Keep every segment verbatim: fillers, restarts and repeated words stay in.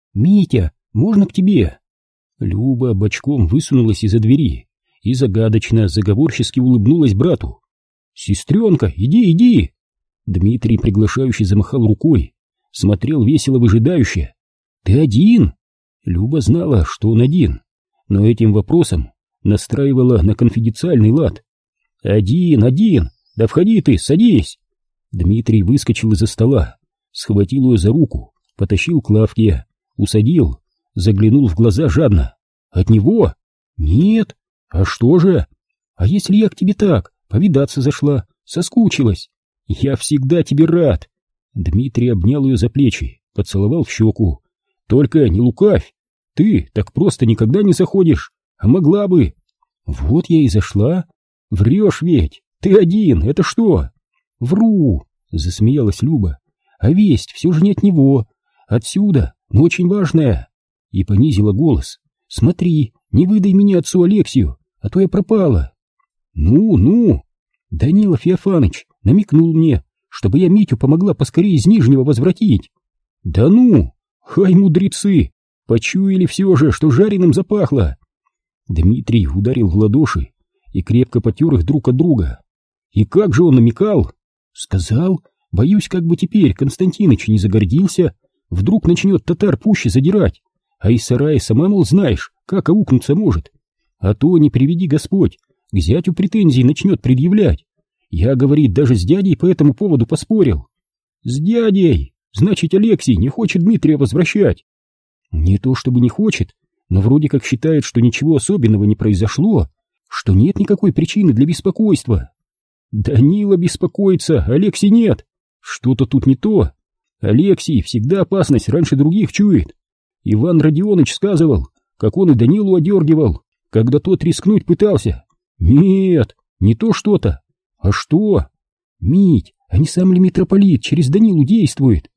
«Митя, можно к тебе?» Люба бочком высунулась из-за двери и загадочно, заговорчески улыбнулась брату. «Сестренка, иди, иди!» Дмитрий приглашающе замахал рукой, смотрел весело выжидающе. «Ты один?» Люба знала, что он один, но этим вопросом настраивала на конфиденциальный лад. «Один, один! Да входи ты, садись!» Дмитрий выскочил из-за стола, схватил ее за руку, потащил к лавке, усадил, заглянул в глаза жадно. «От него? Нет. А что же? А если я к тебе так, повидаться зашла, соскучилась? Я всегда тебе рад!» Дмитрий обнял ее за плечи, поцеловал в щеку. «Только не лукавь! Ты так просто никогда не заходишь, а могла бы!» «Вот я и зашла. Врешь ведь! Ты один, это что?» «Вру!» — засмеялась Люба. «А весть все же не от него. Отсюда, но очень важная!» И понизила голос. «Смотри, не выдай меня отцу Алексию, а то я пропала!» «Ну, ну!» Данила Феофаныч намекнул мне, чтобы я Митю помогла поскорее из Нижнего возвратить. «Да ну! Хай, мудрецы! Почуяли все же, что жареным запахло!» Дмитрий ударил в ладоши и крепко потер их друг от друга. «И как же он намекал?» «Сказал, боюсь, как бы теперь Константиныч не загордился, вдруг начнет татар пуще задирать, а из сарая сама, мол, знаешь, как аукнуться может. А то, не приведи Господь, к зятю претензии начнет предъявлять. Я, говорит, даже с дядей по этому поводу поспорил». «С дядей? Значит, Алексей не хочет Дмитрия возвращать?» «Не то чтобы не хочет, но вроде как считает, что ничего особенного не произошло, что нет никакой причины для беспокойства». «Данила беспокоится, Алексей нет. Что-то тут не то. Алексей всегда опасность раньше других чует. Иван Родионыч сказывал, как он и Данилу одергивал, когда тот рискнуть пытался. Нет, не то что-то. А что? Мить, а не сам ли митрополит через Данилу действует?»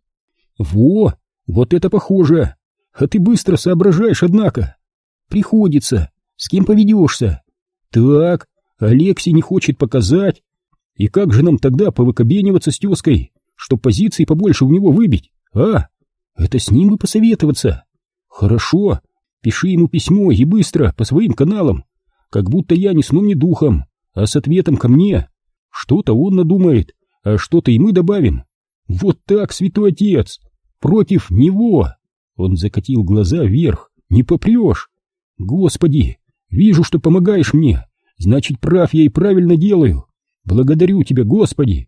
«Во, вот это похоже. А ты быстро соображаешь, однако». «Приходится. С кем поведешься?» «Так, Алексей не хочет показать. И как же нам тогда повыкобениваться с тезкой, чтоб позиции побольше у него выбить, а? Это с ним бы посоветоваться». «Хорошо, пиши ему письмо и быстро, по своим каналам, как будто я ни сном, ни духом, а с ответом ко мне. Что-то он надумает, а что-то и мы добавим. Вот так, святой отец, против него». Он закатил глаза вверх. «Не попрешь. Господи, вижу, что помогаешь мне, значит, прав я и правильно делаю. Благодарю тебя, Господи!»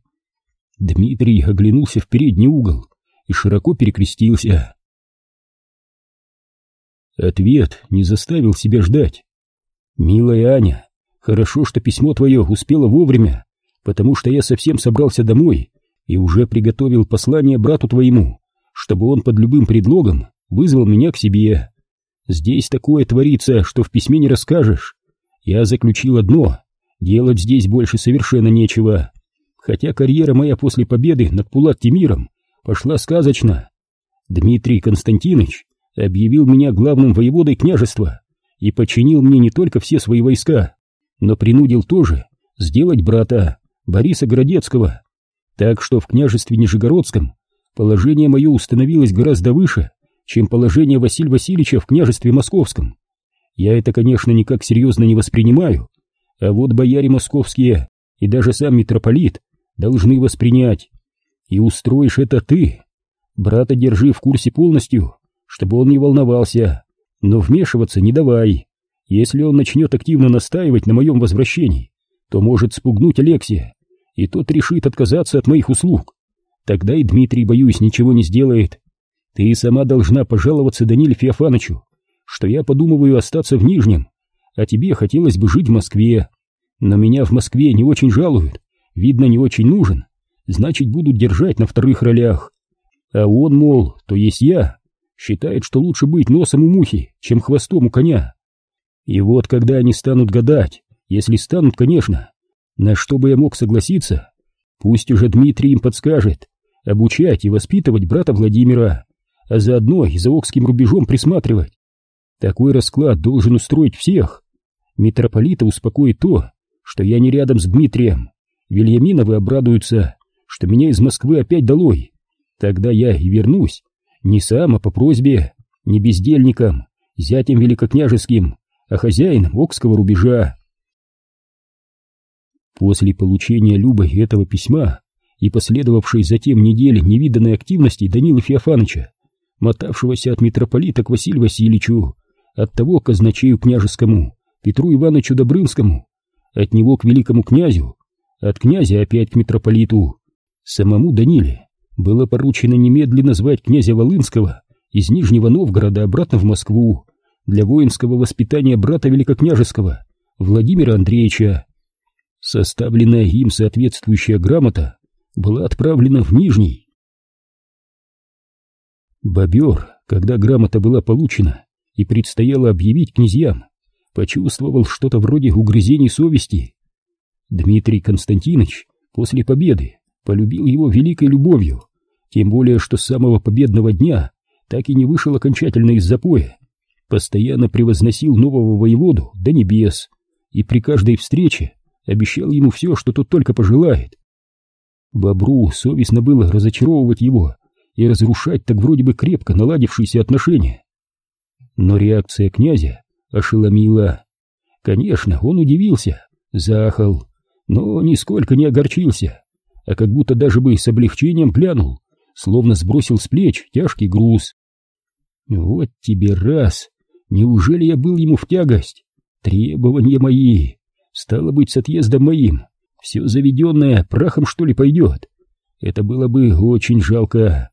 Дмитрий оглянулся в передний угол и широко перекрестился. Ответ не заставил себя ждать. «Милая Аня, хорошо, что письмо твое успело вовремя, потому что я совсем собрался домой и уже приготовил послание брату твоему, чтобы он под любым предлогом вызвал меня к себе. Здесь такое творится, что в письме не расскажешь. Я заключил одно: делать здесь больше совершенно нечего, хотя карьера моя после победы над Пулат-Темиром пошла сказочно. Дмитрий Константинович объявил меня главным воеводой княжества и подчинил мне не только все свои войска, но принудил тоже сделать брата Бориса Городецкого, так что в княжестве Нижегородском положение мое установилось гораздо выше, чем положение Василия Васильевича в княжестве Московском. Я это, конечно, никак серьезно не воспринимаю, а вот бояре московские и даже сам митрополит должны воспринять. И устроишь это ты. Брата держи в курсе полностью, чтобы он не волновался, но вмешиваться не давай. Если он начнет активно настаивать на моем возвращении, то может спугнуть Алексия, и тот решит отказаться от моих услуг. Тогда и Дмитрий, боюсь, ничего не сделает. Ты сама должна пожаловаться Даниле Феофанычу, что я подумываю остаться в Нижнем, а тебе хотелось бы жить в Москве. Но меня в Москве не очень жалуют, видно, не очень нужен, значит, будут держать на вторых ролях. А он, мол, то есть я, считает, что лучше быть носом у мухи, чем хвостом у коня. И вот когда они станут гадать, если станут, конечно, на что бы я мог согласиться, пусть уже Дмитрий им подскажет, обучать и воспитывать брата Владимира, а заодно и за Окским рубежом присматривать. Такой расклад должен устроить всех. Митрополита успокоит то, что я не рядом с Дмитрием. Вильяминовы обрадуются, что меня из Москвы опять долой. Тогда я и вернусь, не сам, а по просьбе, не бездельником, зятем великокняжеским, а хозяином Окского рубежа. После получения Любой этого письма и последовавшей затем недели невиданной активности Данилы Феофаныча, мотавшегося от митрополита к Василию Васильевичу, от того к казначею княжескому Петру Ивановичу Добрынскому, от него к великому князю, от князя опять к митрополиту, самому Даниле было поручено немедленно звать князя Волынского из Нижнего Новгорода обратно в Москву для воинского воспитания брата великокняжеского Владимира Андреевича. Составленная им соответствующая грамота была отправлена в Нижний. Бобер, когда грамота была получена и предстояло объявить князьям, почувствовал что-то вроде угрызений совести. Дмитрий Константинович после победы полюбил его великой любовью, тем более что с самого победного дня так и не вышел окончательно из запоя, постоянно превозносил нового воеводу до небес и при каждой встрече обещал ему все, что тот только пожелает. Бобру совестно было разочаровывать его и разрушать так вроде бы крепко наладившиеся отношения. Но реакция князя ошеломила. Конечно, он удивился, заахал, но нисколько не огорчился, а как будто даже бы с облегчением глянул, словно сбросил с плеч тяжкий груз. Вот тебе раз! Неужели я был ему в тягость? Требования мои, стало быть, с отъездом моим, все заведенное прахом что ли пойдет? Это было бы очень жалко.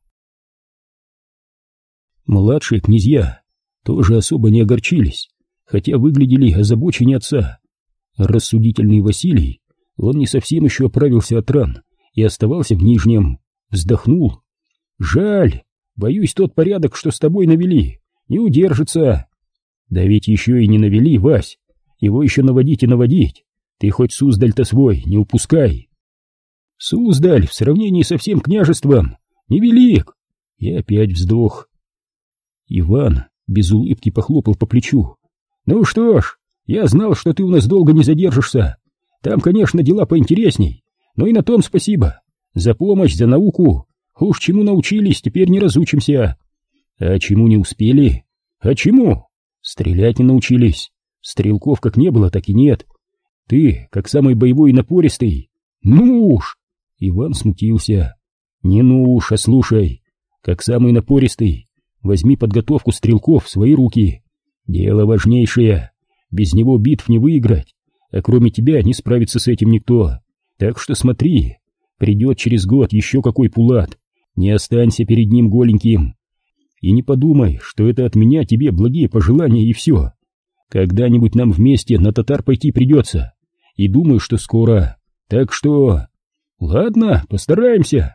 Младшие князья тоже особо не огорчились, хотя выглядели озабоченнее отца. Рассудительный Василий, он не совсем еще оправился от ран и оставался в Нижнем, вздохнул. Жаль, боюсь, тот порядок, что с тобой навели, не удержится. Да ведь еще и не навели, Вась, его еще наводить и наводить. Ты хоть Суздаль-то свой не упускай. Суздаль в сравнении со всем княжеством невелик. И опять вздох. Иван без улыбки похлопал по плечу. Ну что ж, я знал, что ты у нас долго не задержишься. Там, конечно, дела поинтересней, но и на том спасибо. За помощь, за науку. Уж чему научились, теперь не разучимся. А чему не успели? А чему? Стрелять не научились. Стрелков как не было, так и нет. Ты, как самый боевой и напористый. Ну уж! Иван смутился. Не ну уж, а слушай. Как самый напористый, возьми подготовку стрелков в свои руки. Дело важнейшее. Без него битв не выиграть. А кроме тебя не справится с этим никто. Так что смотри, придет через год еще какой Пулат. Не останься перед ним голеньким. И не подумай, что это от меня тебе благие пожелания и все. Когда-нибудь нам вместе на татар пойти придется. И думаю, что скоро. Так что... Ладно, постараемся.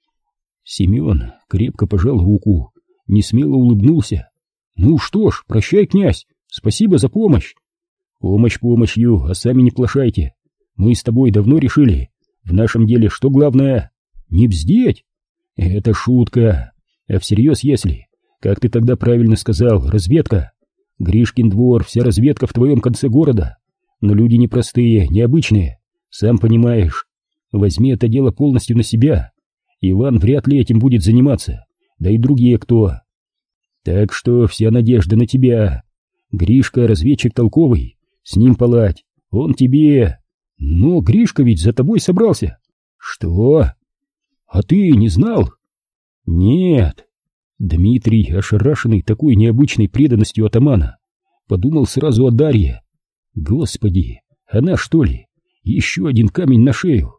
Семен крепко пожал руку, несмело улыбнулся. Ну что ж, прощай, князь, спасибо за помощь. Помощь помощью, а сами не плашайте. Мы с тобой давно решили, в нашем деле что главное? Не бздеть. Это шутка. А всерьез, если, как ты тогда правильно сказал, разведка. Гришкин двор, вся разведка в твоем конце города. Но люди непростые, необычные. Сам понимаешь. Возьми это дело полностью на себя. Иван вряд ли этим будет заниматься. Да и другие кто. Так что вся надежда на тебя. Гришка разведчик толковый. С ним палать. Он тебе... Но Гришка ведь за тобой собрался. Что? А ты не знал? Нет. Дмитрий, ошарашенный такой необычной преданностью атамана, подумал сразу о Дарье. Господи, она что ли? Еще один камень на шею.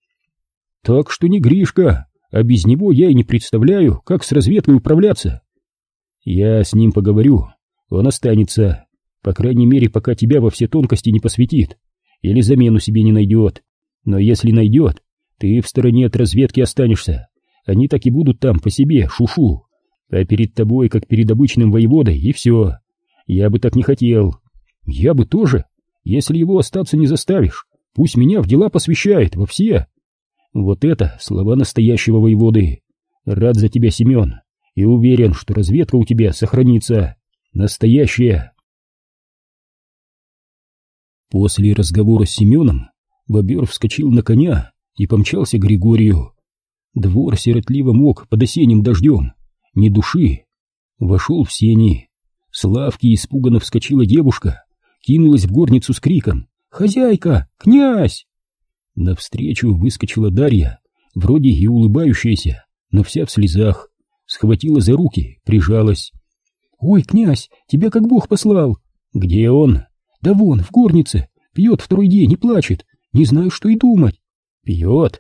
Так что не Гришка, а без него я и не представляю, как с разведкой управляться. Я с ним поговорю, он останется, по крайней мере, пока тебя во все тонкости не посвятит или замену себе не найдет. Но если найдет, ты в стороне от разведки останешься. Они так и будут там по себе, шушу. А перед тобой, как перед обычным воеводой, и все. Я бы так не хотел. Я бы тоже, если его остаться не заставишь. Пусть меня в дела посвящает, во все. Вот это слова настоящего воеводы. Рад за тебя, Семен, и уверен, что разведка у тебя сохранится. Настоящая. После разговора с Семеном бобер вскочил на коня и помчался к Григорию. Двор сиротливо мок под осенним дождем, ни души. Вошел в сени. С лавки испуганно вскочила девушка, кинулась в горницу с криком: «Хозяйка! Князь!» Навстречу выскочила Дарья, вроде и улыбающаяся, но вся в слезах, схватила за руки, прижалась. «Ой, князь, тебя как Бог послал!» «Где он?» «Да вон, в горнице, пьет второй день и плачет, не знаю, что и думать». «Пьет?»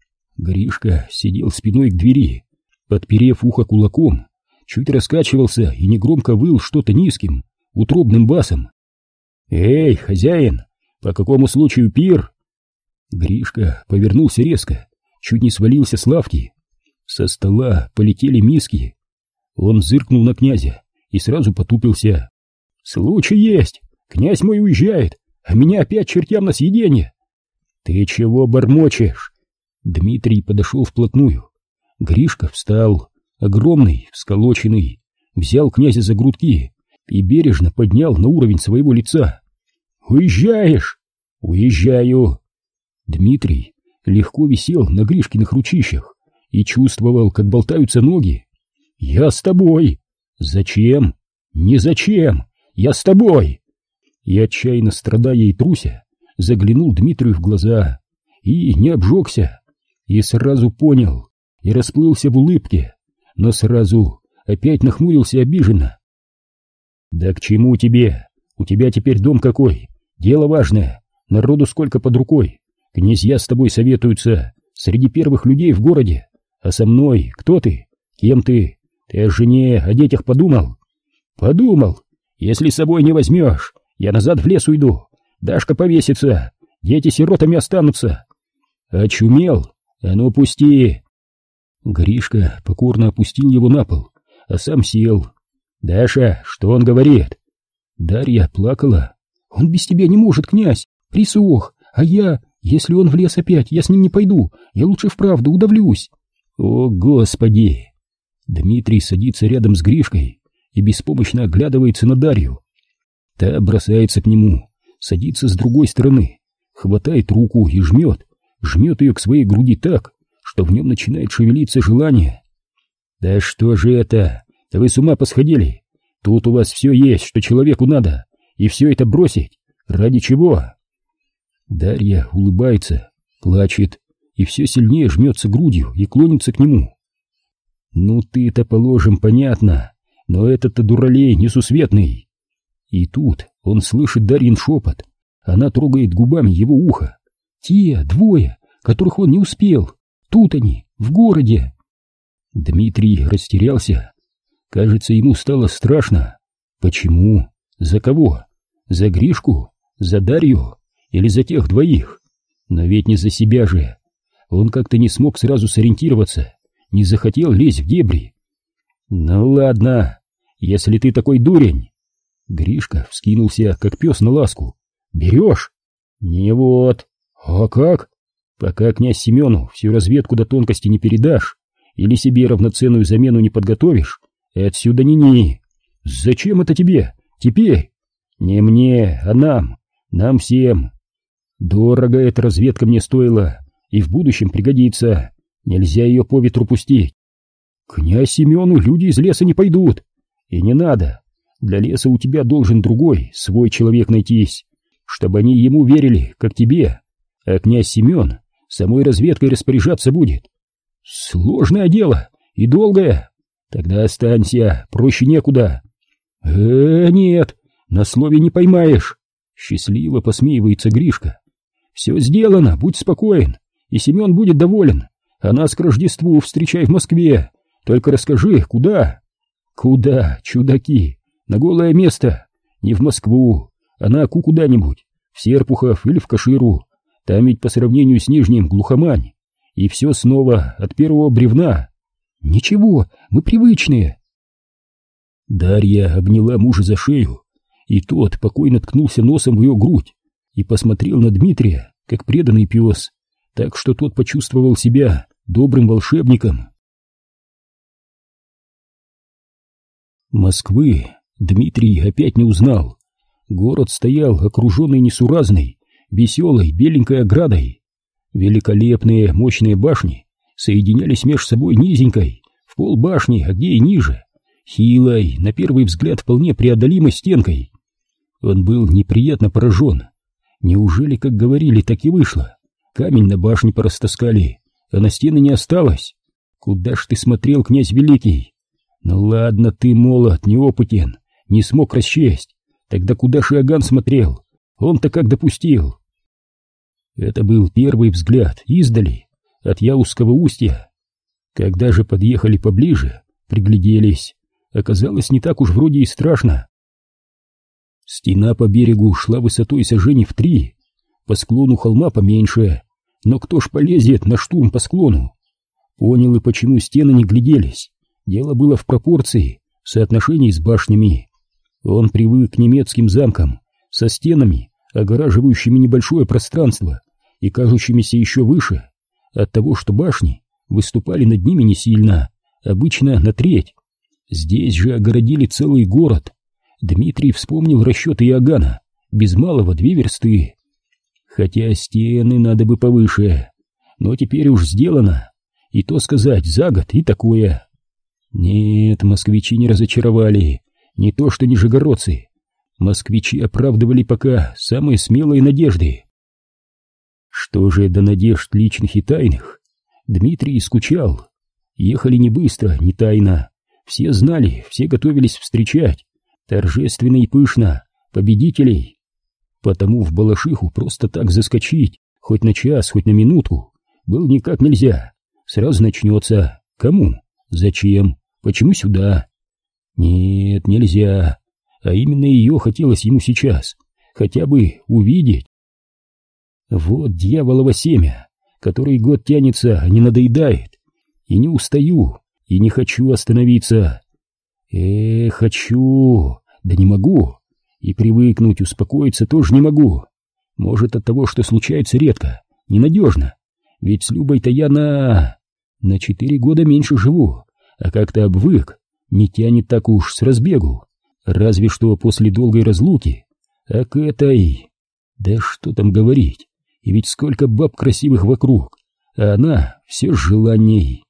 Гришка сидел спиной к двери, подперев ухо кулаком, чуть раскачивался и негромко выл что-то низким, утробным басом. «Эй, хозяин, по какому случаю пир?» Гришка повернулся резко, чуть не свалился с лавки. Со стола полетели миски. Он зыркнул на князя и сразу потупился. «Случай есть, князь мой уезжает, а меня опять чертям на съеденье». «Ты чего бормочешь?» Дмитрий подошел вплотную. Гришка встал, огромный, всколоченный, взял князя за грудки и бережно поднял на уровень своего лица. «Уезжаешь?» «Уезжаю». Дмитрий легко висел на Гришкиных ручищах и чувствовал, как болтаются ноги. «Я с тобой». «Зачем?» «Не зачем, я с тобой». И отчаянно страдая и труся, заглянул Дмитрию в глаза и не обжегся, и сразу понял, и расплылся в улыбке, но сразу опять нахмурился обиженно. «Да к чему тебе? У тебя теперь дом какой? Дело важное, народу сколько под рукой. Князья с тобой советуются среди первых людей в городе. А со мной кто ты? Кем ты? Ты о жене, о детях подумал?» «Подумал. Если с собой не возьмешь, я назад в лес уйду. Дашка повесится, дети сиротами останутся». «Очумел? А ну пусти!» Гришка покорно опустил его на пол, а сам сел. «Даша, что он говорит?» Дарья плакала. «Он без тебя не может, князь, присох, а я, если он в лес опять, я с ним не пойду, я лучше вправду удавлюсь». «О, Господи!» Дмитрий садится рядом с Гришкой и беспомощно оглядывается на Дарью. Та бросается к нему, садится с другой стороны, хватает руку и жмет, жмет ее к своей груди так, что в нем начинает шевелиться желание. «Да что же это? Да вы с ума посходили? Тут у вас все есть, что человеку надо, и все это бросить? Ради чего?» Дарья улыбается, плачет и все сильнее жмется грудью и клонится к нему. «Ну ты-то, положим, понятно, но этот-то дуралей несусветный». И тут он слышит Дарьин шепот, она трогает губами его ухо. «Те двое, которых он не успел, тут они, в городе». Дмитрий растерялся. Кажется, ему стало страшно. Почему? За кого? За Гришку? За Дарью? Или за тех двоих? Но ведь не за себя же. Он как-то не смог сразу сориентироваться, не захотел лезть в дебри. «Ну ладно, если ты такой дурень». Гришка вскинулся, как пес на ласку. «Берешь?» «Не вот. А как?» «Пока князь Семену всю разведку до тонкости не передашь или себе равноценную замену не подготовишь, отсюда ни-ни. Зачем это тебе? Теперь?» «Не мне, а нам. Нам всем. Дорого эта разведка мне стоила и в будущем пригодится. Нельзя ее по ветру пустить. Князь Семену люди из леса не пойдут. И не надо. Для леса у тебя должен другой, свой человек найтись, чтобы они ему верили, как тебе. А князь Семен самой разведкой распоряжаться будет. Сложное дело и долгое. Тогда останься, проще некуда». «Э, нет, на слове не поймаешь». Счастливо посмеивается Гришка. «Все сделано, будь спокоен, и Семен будет доволен. А нас к Рождеству встречай в Москве. Только расскажи, куда?» «Куда, чудаки? На голое место. Не в Москву, а на Аку куда-нибудь, в Серпухов или в Каширу. Там ведь по сравнению с Нижним глухомань. И все снова от первого бревна». «Ничего, мы привычные». Дарья обняла мужа за шею, и тот покойно ткнулся носом в ее грудь и посмотрел на Дмитрия, как преданный пес, так что тот почувствовал себя добрым волшебником. Москвы Дмитрий опять не узнал. Город стоял окруженный несуразной, веселой беленькой оградой. Великолепные мощные башни соединялись между собой низенькой, в полбашни, а где и ниже, хилой, на первый взгляд вполне преодолимой стенкой. Он был неприятно поражен. Неужели, как говорили, так и вышло? Камень на башне порастаскали, а на стены не осталось. Куда ж ты смотрел, князь великий? Ну ладно, ты молод, неопытен, не смог расчесть. Тогда куда ж Иоганн смотрел? Он-то как допустил? Это был первый взгляд, издали, от Яузского устья. Когда же подъехали поближе, пригляделись, оказалось не так уж вроде и страшно. Стена по берегу шла высотой саженей в три, по склону холма поменьше, но кто ж полезет на штурм по склону? Понял и почему стены не гляделись. Дело было в пропорции, в соотношении с башнями. Он привык к немецким замкам, со стенами, огораживающими небольшое пространство и кажущимися еще выше, от того, что башни выступали над ними не сильно, обычно на треть. Здесь же огородили целый город. Дмитрий вспомнил расчеты Иоганна, без малого две версты. Хотя стены надо бы повыше, но теперь уж сделано, и то сказать за год, и такое. Нет, москвичи не разочаровали, не то что нижегородцы. Москвичи оправдывали пока самые смелые надежды. Что же до надежд личных и тайных? Дмитрий скучал. Ехали не быстро, не тайно. Все знали, все готовились встречать, торжественно и пышно, победителей. Потому в Балашиху просто так заскочить, хоть на час, хоть на минутку, было никак нельзя. Сразу начнется. Кому? Зачем? Почему сюда? Нет, нельзя. А именно ее хотелось ему сейчас. Хотя бы увидеть. Вот дьяволово семя, который год тянется, не надоедает. И не устаю, и не хочу остановиться. Эх, хочу, да не могу. И привыкнуть, успокоиться тоже не могу. Может, от того, что случается редко, ненадежно. Ведь с Любой-то я на... на четыре года меньше живу, а как-то обвык, не тянет так уж с разбегу. Разве что после долгой разлуки. А к этой... Да что там говорить, и ведь сколько баб красивых вокруг, а она все с желанием.